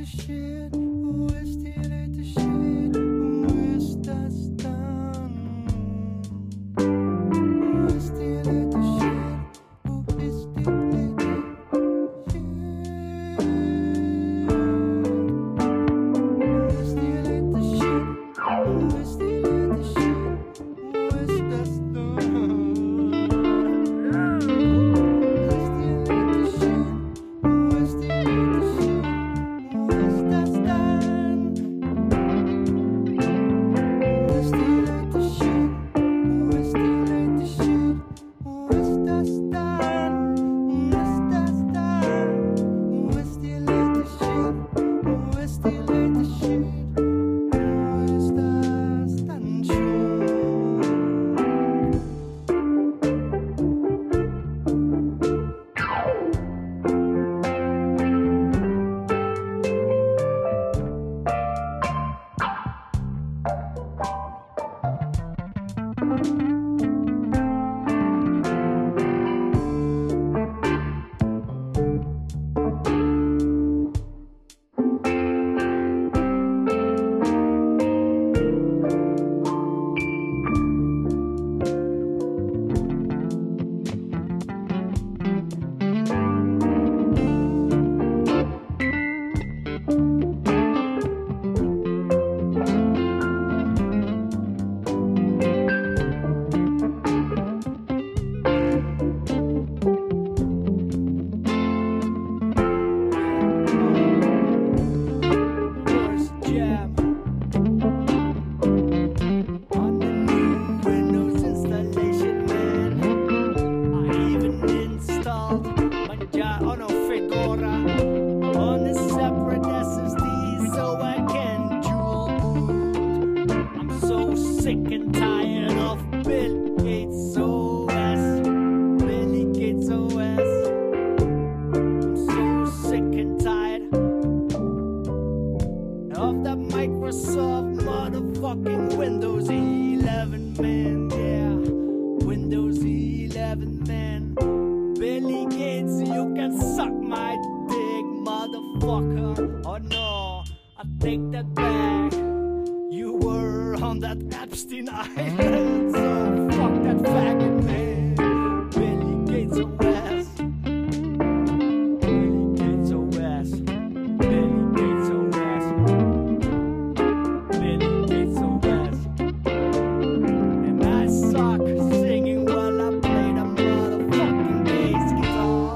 the shit? Wo ist die latest shit? Wo ist das dann? Wo ist die latest shit? Wo ist die latest shit? Wo ist die latest shit? Wo ist die latest shit? Wo ist das dann? Sick and tired of Bill Gates OS. Billy Gates OS. I'm so sick and tired of that Microsoft motherfucking Windows 11, man. Yeah, Windows 11, man. Billy Gates, you can suck my dick, motherfucker. Oh no, I take that back. You were on that Epstein Island, so fuck that faggot, man. Billy Gates OS. Billy Gates OS. Billy Gates OS. Billy Gates OS. And I suck singing while I play the motherfucking bass guitar.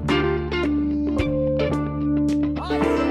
Oh yeah.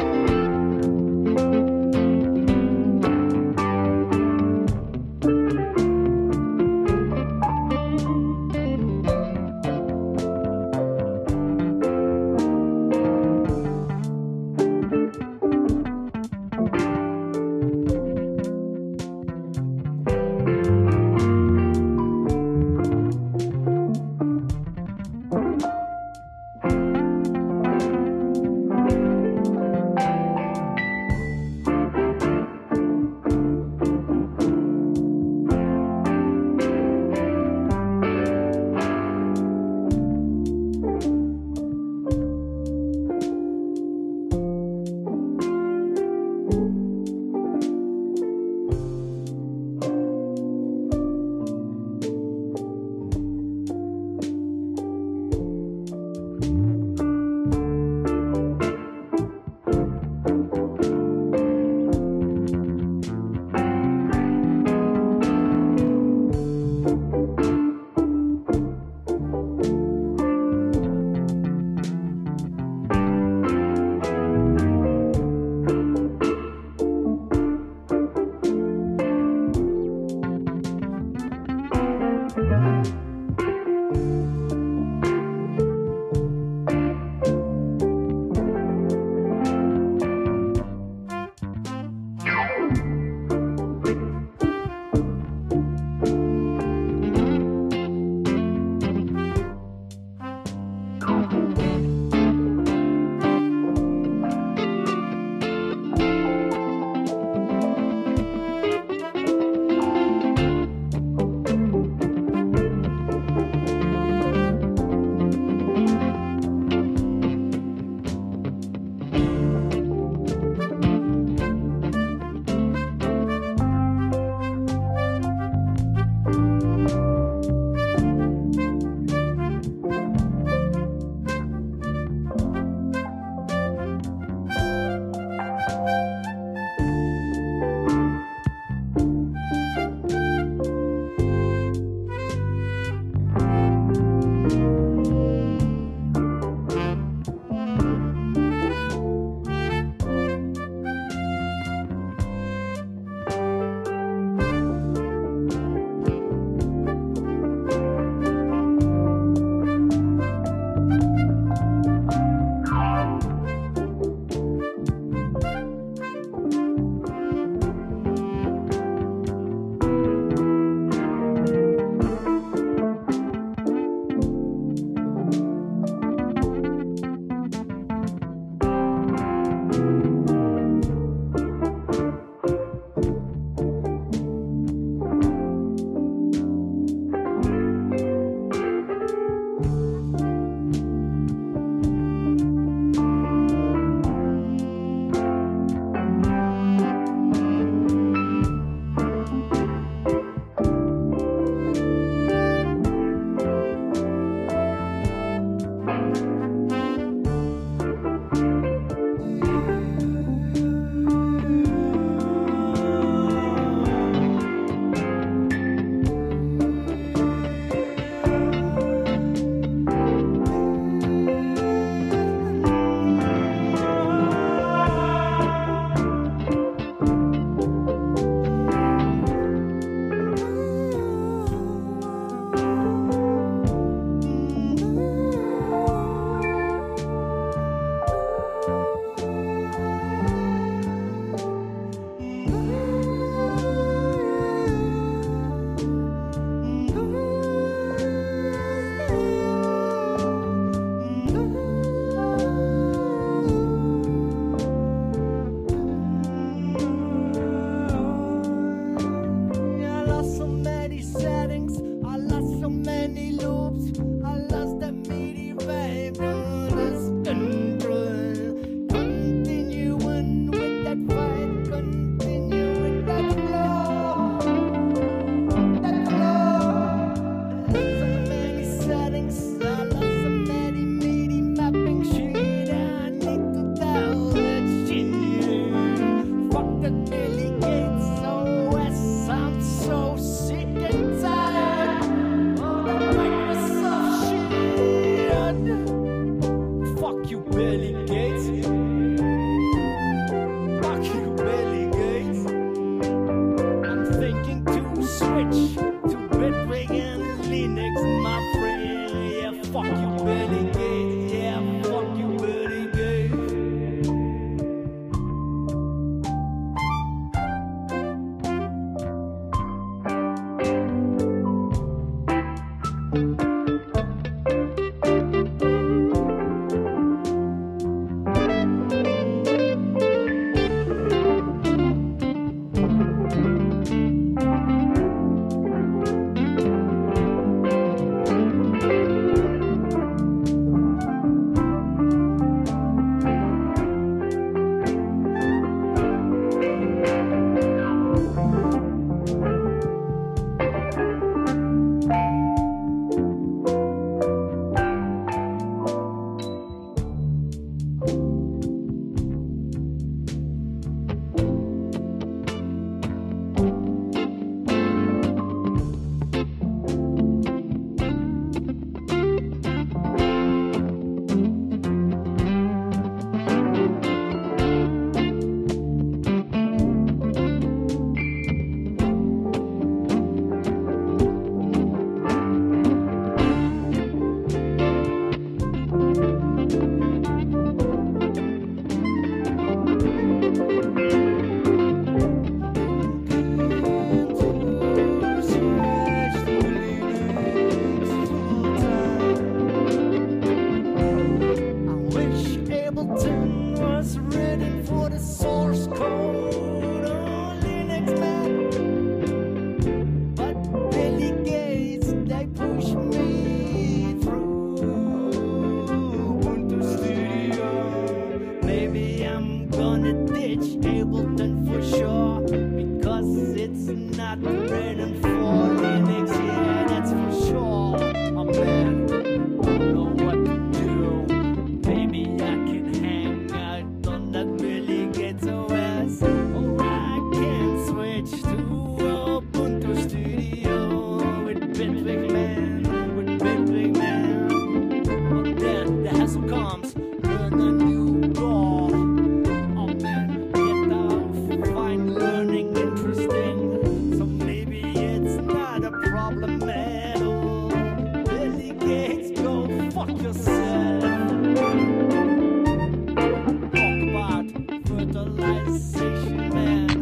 Billy Gates. Fuck you, Billy Gates. I'm thinking to switch to Bitwig and Linux, my friend. Yeah, fuck you, Billy Gates. Yeah, fuck you, Billy Gates. Ableton for sure, because it's not written for Linux, yeah, that's for sure. Oh man, don't know what to do. Maybe I can hang out on that Billy Gates OS, or I can switch to Ubuntu Studio with Bitwig Man, with Bitwig Man. But then the hassle comes, learn a new law. Learning interesting, so maybe it's not a problem at all. Billy Gates, go fuck yourself. Talk about fertilization, man.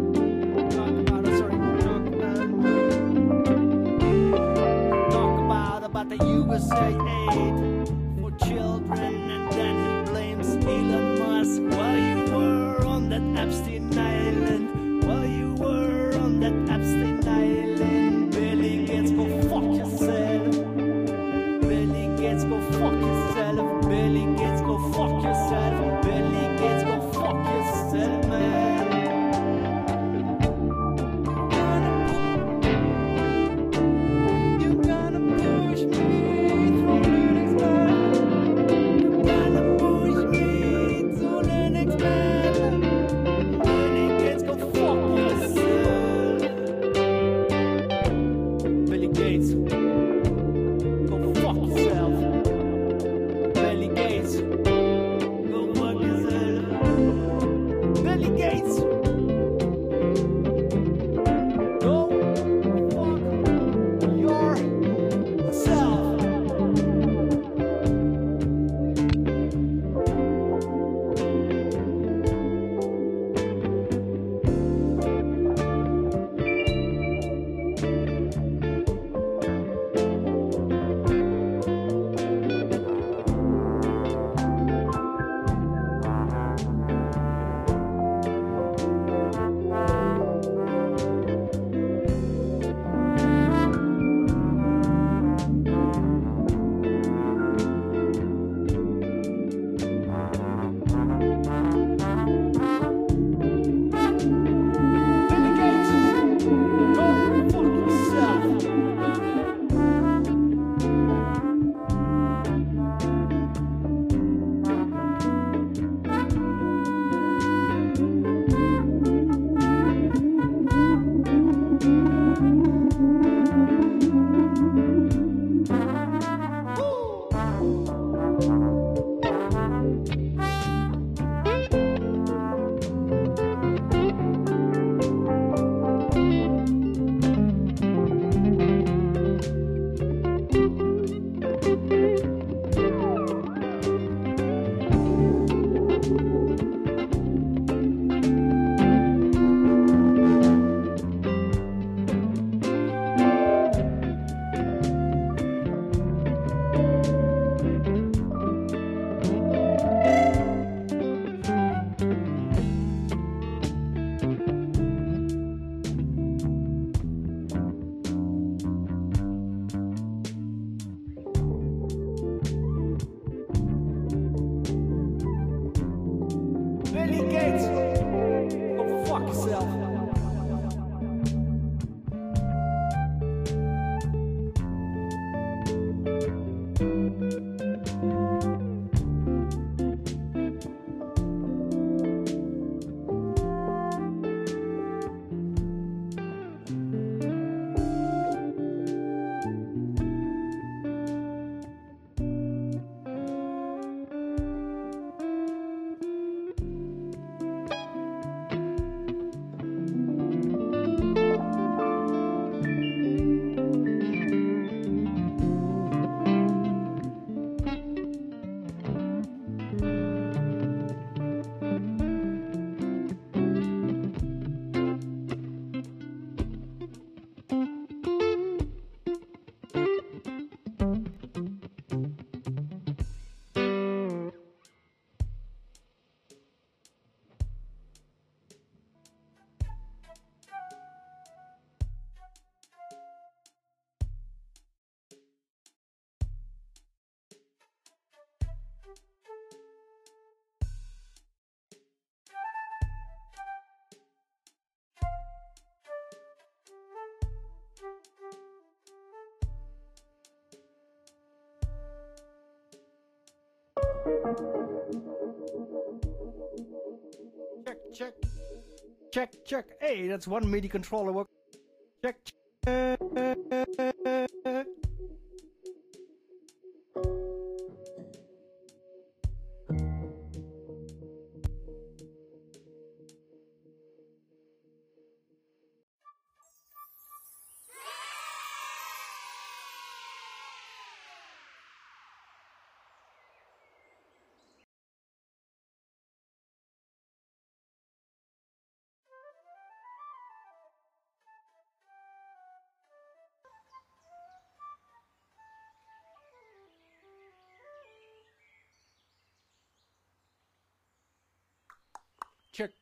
Talk about the USA aid for children, and then he blames Elon Musk. While you were on that Epstein Island, while you were on that Epstein Island, Billy Gates, go fuck yourself. Billy Gates, go fuck yourself. Billy Gates, go fuck yourself. Billy Gates, go fuck yourself, man. You gotta push me through Linux, man. You gotta push me to Linux, man. Billy Gates, Check, check. Check, check. Hey, that's one MIDI controller work. Check, check. Check.